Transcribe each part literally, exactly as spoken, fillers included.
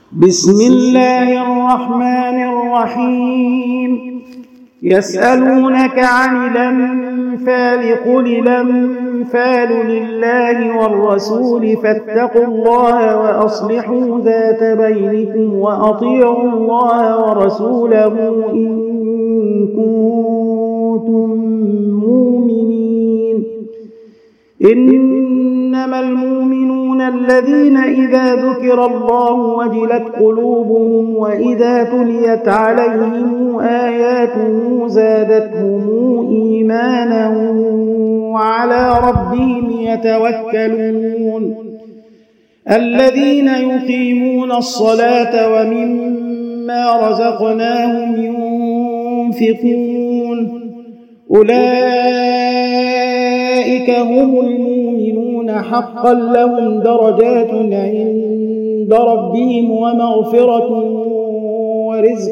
بسم الله الرحمن الرحيم. يسألونك عن الأنفال قل الأنفال لله والرسول فاتقوا الله وأصلحوا ذات بينكم وأطيعوا الله ورسوله إن كنتم مؤمنين. إنما المؤمنون الذين إذا ذكر الله وجلت قلوبهم وإذا تليت عليهم آياته زادتهم إيمانا وعلى ربهم يتوكلون. الذين يقيمون الصلاة ومما رزقناهم ينفقون أولئك هم المؤمنون حقا لهم درجات عند ربهم ومغفرة ورزق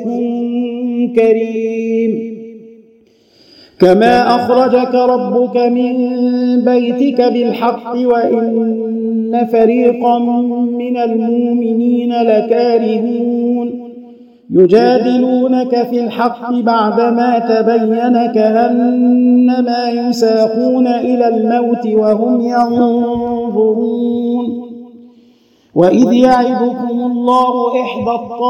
كريم. كما أخرجك ربك من بيتك بالحق وإن فريقا من المؤمنين لكارهون يجادلونك في الحق بعدما تبين كأنما يساقون إلى الموت وهم ينظرون. وإذ يعدكم الله إحدى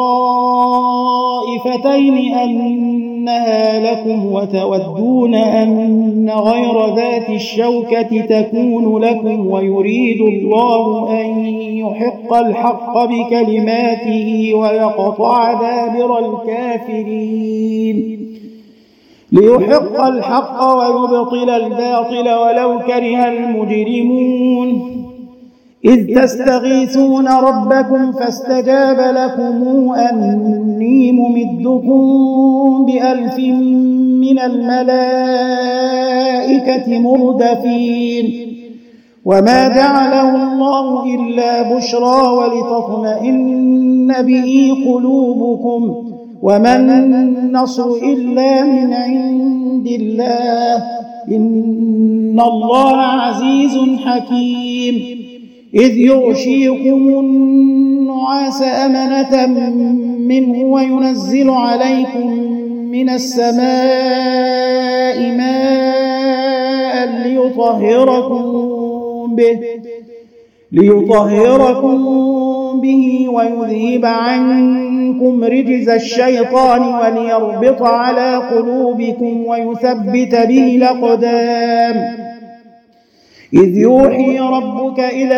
الطائفتين أنها لكم وتودون أن غير ذات الشوكة تكون لكم ويريد الله أن يحق الحق بكلماته ويقطع دابر الكافرين ليحق الحق ويبطل الباطل ولو كره المجرمون. إذ تستغيثون ربكم فاستجاب لكم أني ممدكم بألف من الملائكة مردفين. وما جعله الله إلا بشرى ولتطمئن به قلوبكم وما النصر إلا من عند الله إن الله عزيز حكيم. إذ يغشيكم النعاس أمنة منه وينزل عليكم من السماء ماء ليطهركم به ليطهركم به ويذهب عنكم رجز الشيطان وليربط على قلوبكم ويثبت به الأقدام. إذ يوحي ربك إلى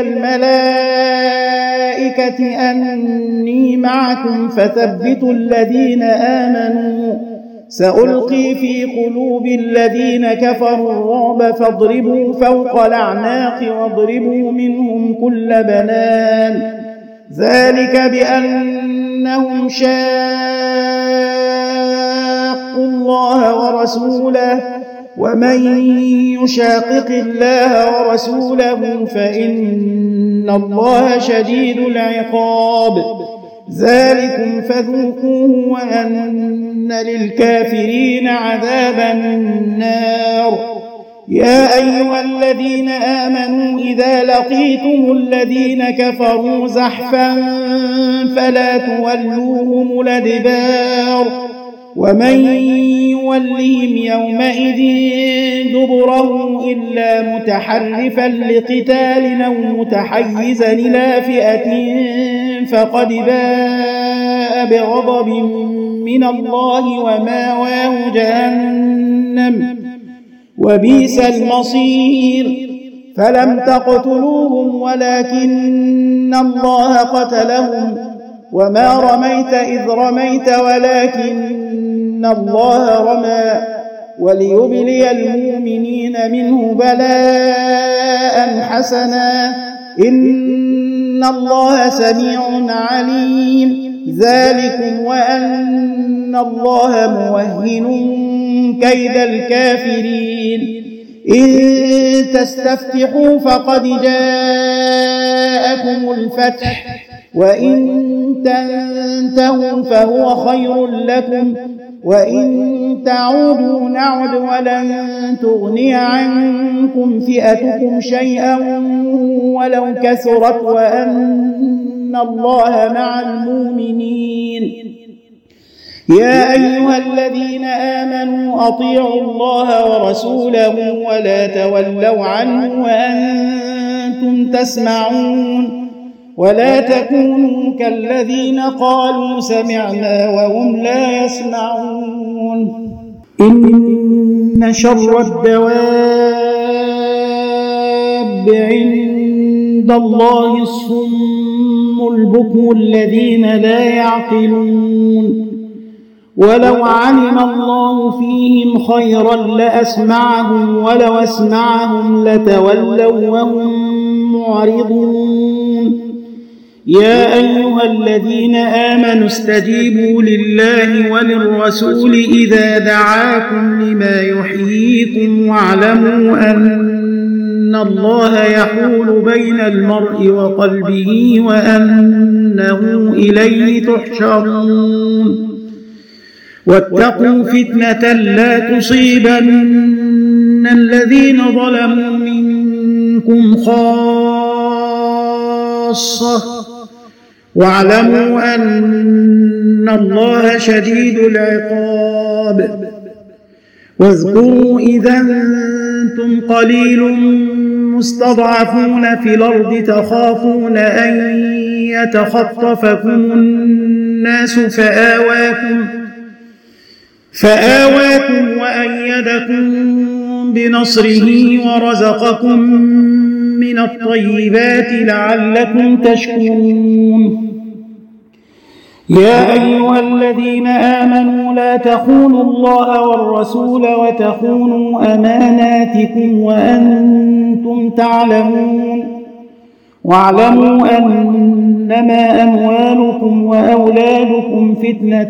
الملائكة أني معكم فثبتوا الذين آمنوا سألقي في قلوب الذين كفروا الرعب فاضربوا فوق الأعناق واضربوا منهم كل بنان ذلك بأنهم شاقوا الله ورسوله ومن يشاقق الله ورسوله فإن الله شديد العقاب. ذلكم فذوقوه وأن للكافرين عذاب النار. يا أيها الذين آمنوا إذا لقيتم الذين كفروا زحفا فلا تولوهم الأدبار ومن يولهم يومئذ دبره إلا متحرفا لقتال أو متحيزا إلى فئة فقد باء بغضب من الله وماواه جهنم وبئس المصير. فلم تقتلوهم ولكن الله قتلهم وما رميت إذ رميت ولكن الله رمى وليبلي المؤمنين منه بلاء حسنا إن الله سميع عليم. ذلكم وأن الله موهن كيد الكافرين. إن تستفتحوا فقد جاءكم الفتح وإن تنتهوا فهو خير لكم وإن تعودوا نعد ولن تغني عنكم فئتكم شيئا ولو كثرت وأن الله مع المؤمنين. يا أيها الذين آمنوا أطيعوا الله ورسوله ولا تولوا عنه وأنتم تسمعون ولا تكونوا كالذين قالوا سمعنا وهم لا يسمعون. إن شر الدواب عند الله الصم البكم الذين لا يعقلون. ولو علم الله فيهم خيرا لأسمعهم ولو أسمعهم لتولوا وهم معرضون. يا أيها الذين آمنوا استجيبوا لله وللرسول إذا دعاكم لما يحييكم واعلموا أن الله يحول بين المرء وقلبه وأنه إليه تحشرون. واتقوا فتنة لا تصيبن الذين ظلموا منكم خاصة واعلموا أن الله شديد العقاب. واذكروا إذا أنتم قليل مستضعفون في الأرض تخافون أن يتخطفكم الناس فآواكم فآواكم وأيدكم بنصره ورزقكم من الطيبات لعلكم تشكرون. يا أيها الذين آمنوا لا تخونوا الله والرسول وتخونوا أماناتكم وأنتم تعلمون. واعلموا أنما أموالكم وأولادكم فتنة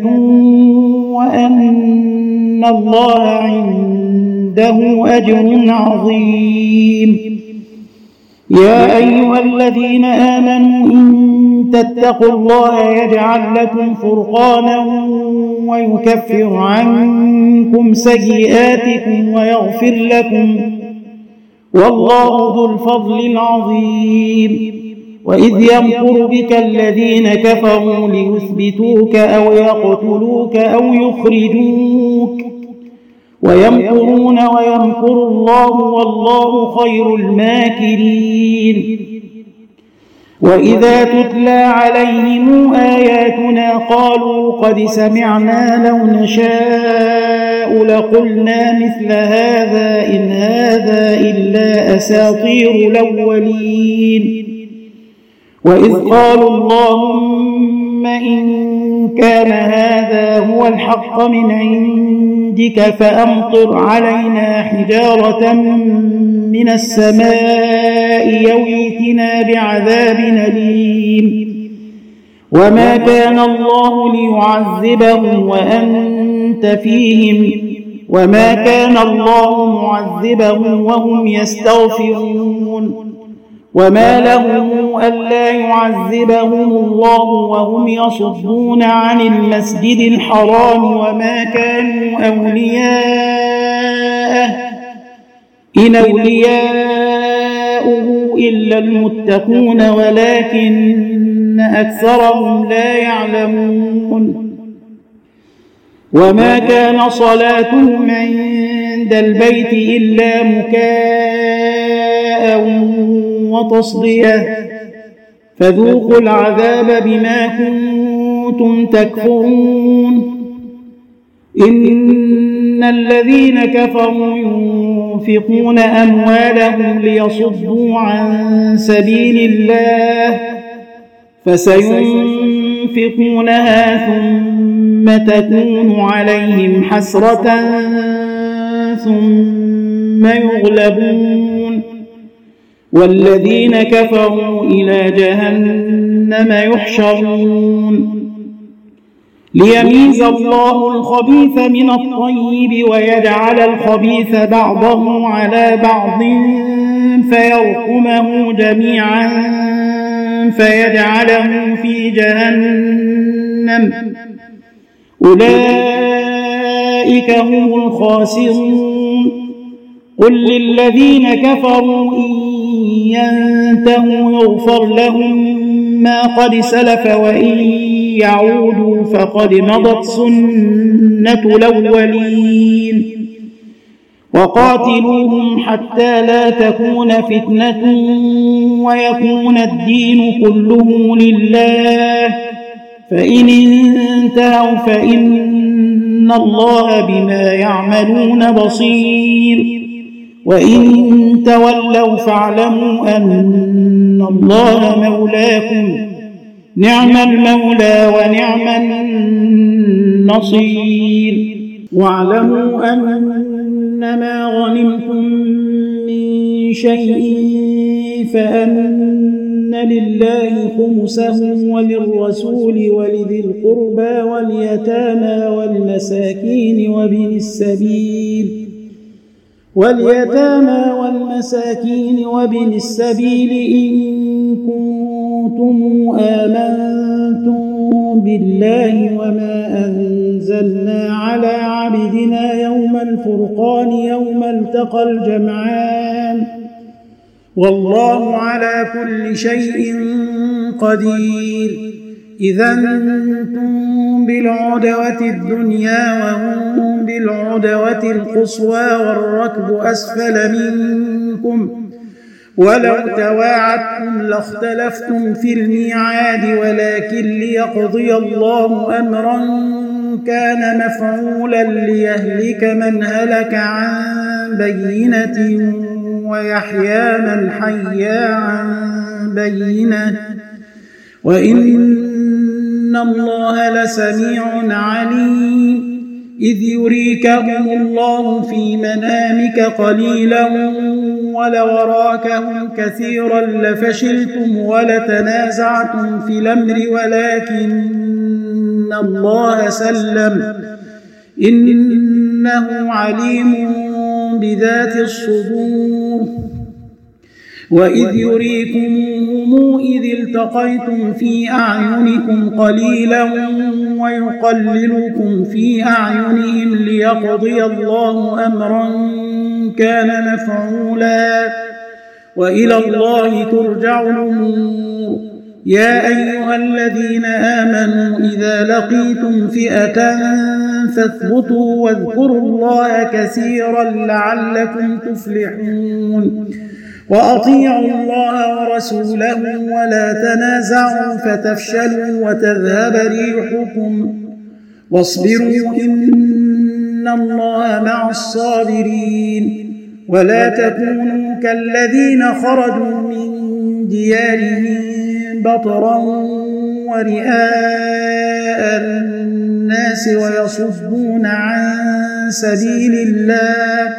وأن الله عنده أجر عظيم. يا أيها الذين آمنوا إن تتقوا الله يجعل لكم فرقانا ويكفر عنكم سيئاتكم ويغفر لكم والله ذو الفضل العظيم. وإذ يمكر بك الذين كفروا ليثبتوك أو يقتلوك أو يخرجوك ويمكرون ويمكر الله والله خير الماكرين. وإذا تتلى عليهم آياتنا قالوا قد سمعنا لو نشاء لقلنا مثل هذا إن هذا إلا أساطير الأولين. وإذ قالوا اللهم إن كان هذا هو الحق من عندك فأمطر علينا حجارة من السماء أو ائتنا بعذاب أليم. وما كان الله ليعذبهم وأنت فيهم وما كان الله معذبهم وهم يستغفرون. وما لهم ألا يعذبهم الله وهم يصدون عن المسجد الحرام وما كانوا أولياءه إن أولياؤه إلا المتقون ولكن أكثرهم لا يعلمون. وما كان صلاتهم عند البيت إلا مكاء وتصدية فذوقوا العذاب بما كنتم تكفرون. إن الذين كفروا ينفقون أموالهم ليصدوا عن سبيل الله فسينفقونها ثم تكون عليهم حسرة ثم يغلبون والذين كفروا إلى جهنم يحشرون. ليميز الله الخبيث من الطيب ويجعل الخبيث بعضه على بعض فيرقمه جميعا فيجعله في جهنم أولئك هم الخاسرون. قل للذين كفروا إن ينتهوا يغفر لهم ما قد سلف وإن يعودوا فقد مضت سنة الأولين وقاتلوهم حتى لا تكون فتنة ويكون الدين كله لله فإن انتهوا فإن الله بما يعملون بصير وإن تولوا فاعلموا أن الله مولاكم نعم المولى ونعم النصير واعلموا أنما غنمتم من شيء فأن لله خمسه وللرسول ولذي القربى واليتامى والمساكين وابن السبيل واليتامى والمساكين وابن السبيل إن كنتم آمنتم بالله وما أنزلنا على عبدنا يوم الفرقان يوم التقى الجمعان والله على كل شيء قدير إذا أنتم بالعدوة الدنيا وهم بالعدوة القصوى والركب أسفل منكم ولو تواعدتم لاختلفتم في الميعاد ولكن ليقضي الله أمرا كان مفعولا ليهلك من هلك عن بينة ويحيى من حيا عن بينة وإن الله لسميع عليم إذ يريكهم الله في منامك قليلا ولوراكهم كثيرا لفشلتم ولتنازعتم في الأمر ولكن الله سلم إنه عليم بذات الصدور وإذ يريكمهم إذ التقيتم في أعينكم قليلا ويقللكم في أعينهم ليقضي الله أمرا كان مفعولا وإلى الله ترجع الأمور يا أيها الذين آمنوا إذا لقيتم فئة فاثبتوا واذكروا الله كثيرا لعلكم تفلحون وأطيعوا الله ورسوله ولا تنازعوا فتفشلوا وتذهب ريحكم واصبروا إن الله مع الصابرين ولا تكونوا كالذين خرجوا من ديارهم بطرا ورئاء الناس ويصدون عن سبيل الله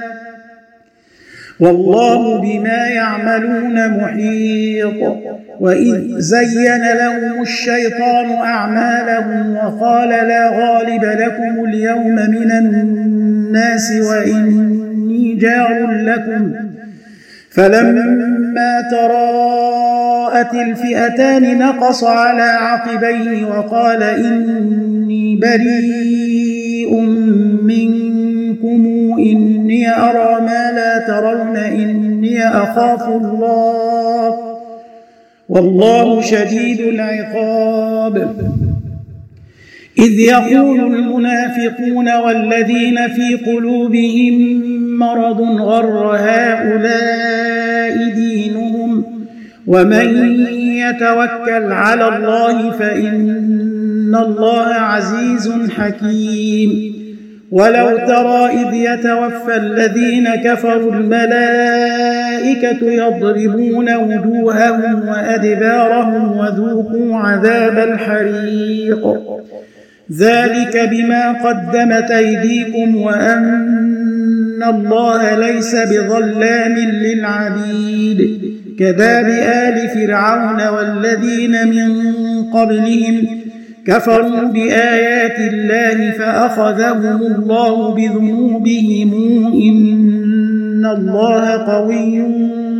والله بما يعملون محيط وإذ زين لهم الشيطان أعمالهم وقال لا غالب لكم اليوم من الناس وإني جار لكم فلما تراءت الفئتان نقص على عقبيه وقال إني بريء منكم إني أرى ما لا ترون إني أخاف الله والله شديد العقاب إذ يقول المنافقون والذين في قلوبهم مرض غر هؤلاء دينهم ومن يتوكل على الله فإن الله عزيز حكيم ولو ترى إذ يتوفى الذين كفروا الملائكة يضربون وجوههم وأدبارهم وذوقوا عذاب الحريق ذلك بما قدمت أيديكم وأن الله ليس بظلام للعبيد كداب آل فرعون والذين من قبلهم كفروا بآيات الله فأخذهم الله بذنوبهم إن الله قوي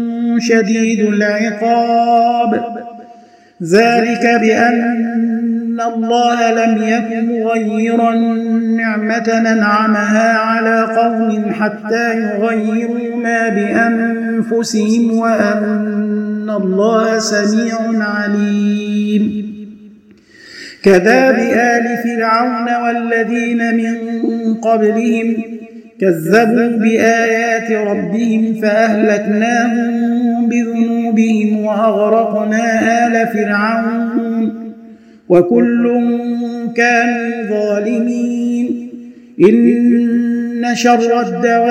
شديد العقاب ذلك بأن الله لم يكن مغيرا نعمة أنعمها على قوم حتى يغيروا ما بأنفسهم وأن الله سميع عليم. كداب آل فرعون والذين من قبلهم كذبوا بآيات ربهم فأهلكناهم بذنوبهم وأغرقنا آل فرعون وكل كانوا ظالمين. إن شر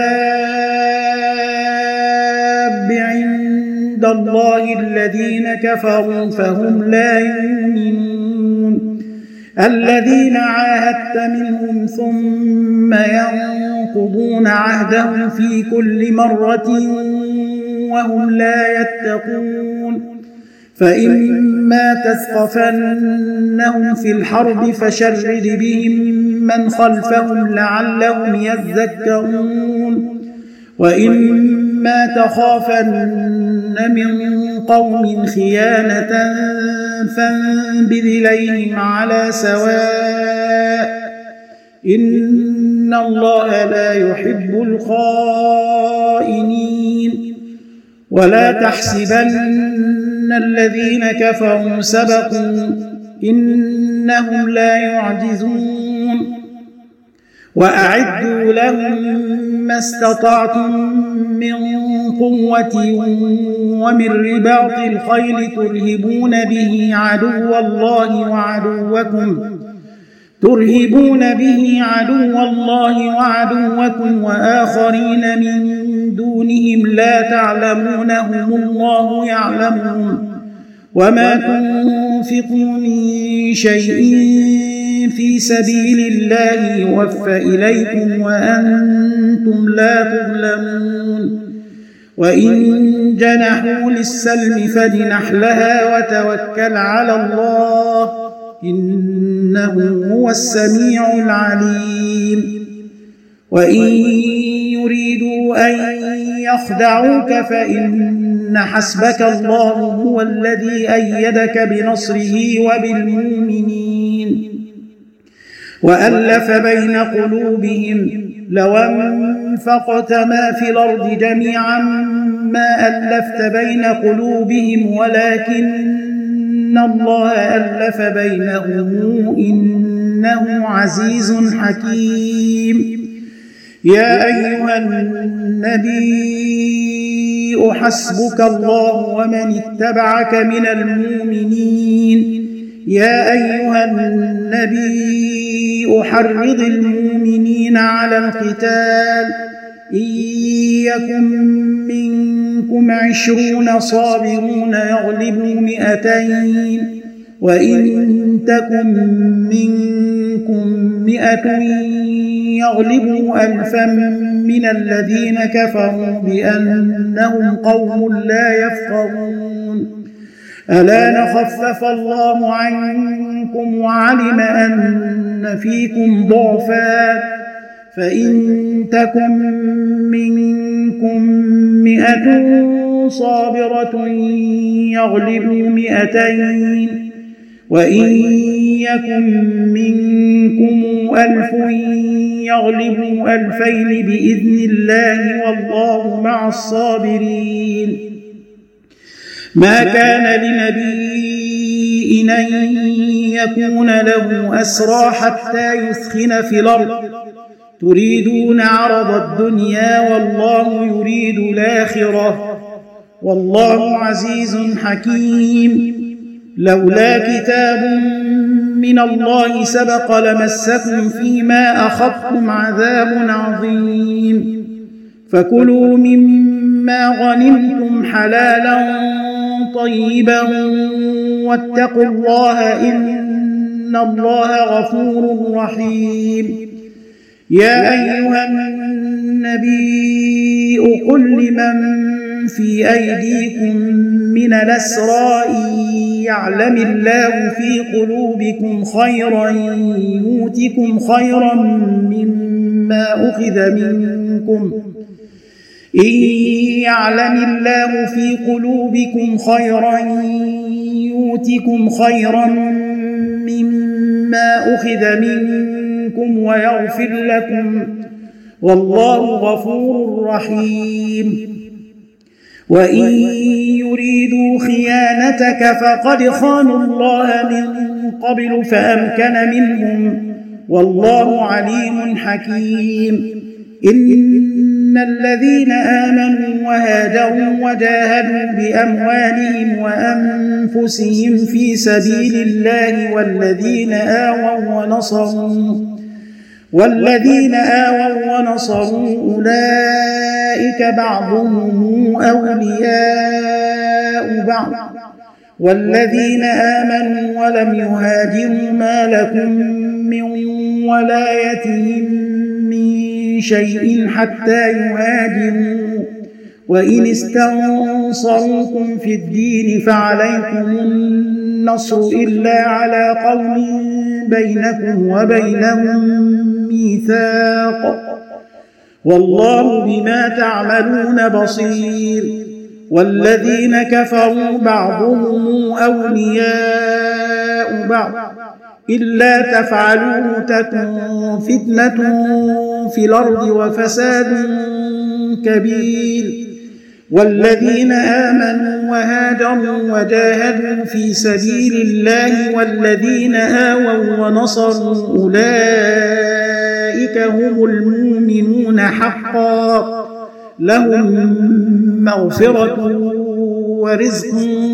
الدواب عند الله الذين كفروا فهم لا يؤمنون. الذين عاهدت منهم ثم ينقضون عهدهم في كل مرة وهم لا يتقون. فإما تثقفنهم في الحرب فشرد بهم من خلفهم لعلهم يذكرون. وإما تخافن من قوم خيانة فانبذ إليهم على سواء إن الله لا يحب الخائنين. ولا تحسبن الذين كفروا سبقوا إنهم لا يعجزون. وأعدوا لهم ما استطعتم من قوة ومن رباط الخيل ترهبون به عدو الله وعدوكم ترهبون به عدو الله وعدوكم وآخرين من دونهم لا تعلمونهم الله يعلمهم. وما تنفقوا من شيء في سبيل الله يوفى إليكم وأنتم لا تظلمون. وإن جنحوا للسلم فاجنح لها وتوكل على الله إنه هو السميع العليم. وإن يريدوا أن يخدعوك فإن حسبك الله هو الذي أيدك بنصره وبالمؤمنين وألف بين قلوبهم لو أنفقت ما في الأرض جميعا ما ألفت بين قلوبهم ولكن الله ألف بينهم إنه عزيز حكيم. يا أيها النبي حسبك الله ومن اتبعك من المؤمنين. يا أيها النبي حرض المؤمنين على القتال إن يكن منكم عشرون صابرون يغلبوا مئتين وإن تكن منكم مئة يغلبوا ألفا من الذين كفروا بأنهم قوم لا يفقهون. ألا نخفف الله عنكم وعلم أن فيكم ضعفا فإن تكن منكم مئة صابرة يغلبوا مئتين وإن يكن منكم ألف يغلبوا ألفين بإذن الله والله مع الصابرين. ما كان لنبي أن يكون له أسرى حتى يثخن في الأرض تريدون عرض الدنيا والله يريد الآخرة والله عزيز حكيم. لولا كتاب من الله سبق لمسكم فيما أخذتم عذاب عظيم. فكلوا مما غنمتم حلالا طيبا واتقوا الله إن الله غفور رحيم. يا أيها النبي قل لمن في أيديكم من الأسرى يعلم الله في قلوبكم خيرا يؤتكم خيرا مما أخذ منكم إن يعلم الله في قلوبكم خيرا يؤتكم خيرا مما ما أخذ منكم ويغفر لكم والله غفور رحيم وإن يريدوا خيانتك فقد خانوا الله من قبل فأمكن منهم والله عليم حكيم إن الذين آمنوا وهاجروا وجاهدوا بأموالهم وأنفسهم في سبيل الله والذين آووا ونصروا والذين آووا ونصروا أولئك بعضهم أولياء بعض والذين آمنوا ولم يهاجروا ما لكم من ولايتهم من شيء حتى يهاجروا وإن استنصروكم في الدين فعليكم النصر إلا على قوم بينكم وبينهم ميثاق والله بما تعملون بصير والذين كفروا بعضهم أولياء بعض إلا تفعلوه تكن فتنة في الأرض وفساد كبير والذين آمنوا وهاجروا وجاهدوا في سبيل الله والذين آووا ونصروا أولئك هم المؤمنون حقا لهم مغفرة ورزق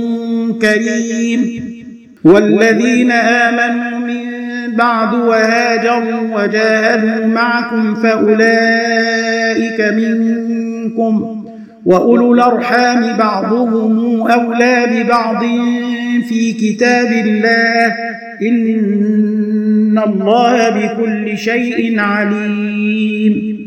كريم والذين آمنوا من بعد وهاجروا وجاهدوا معكم فأولئك منكم وأولو الأرحام بعضهم أولى ببعض في كتاب الله إن الله بكل شيء عليم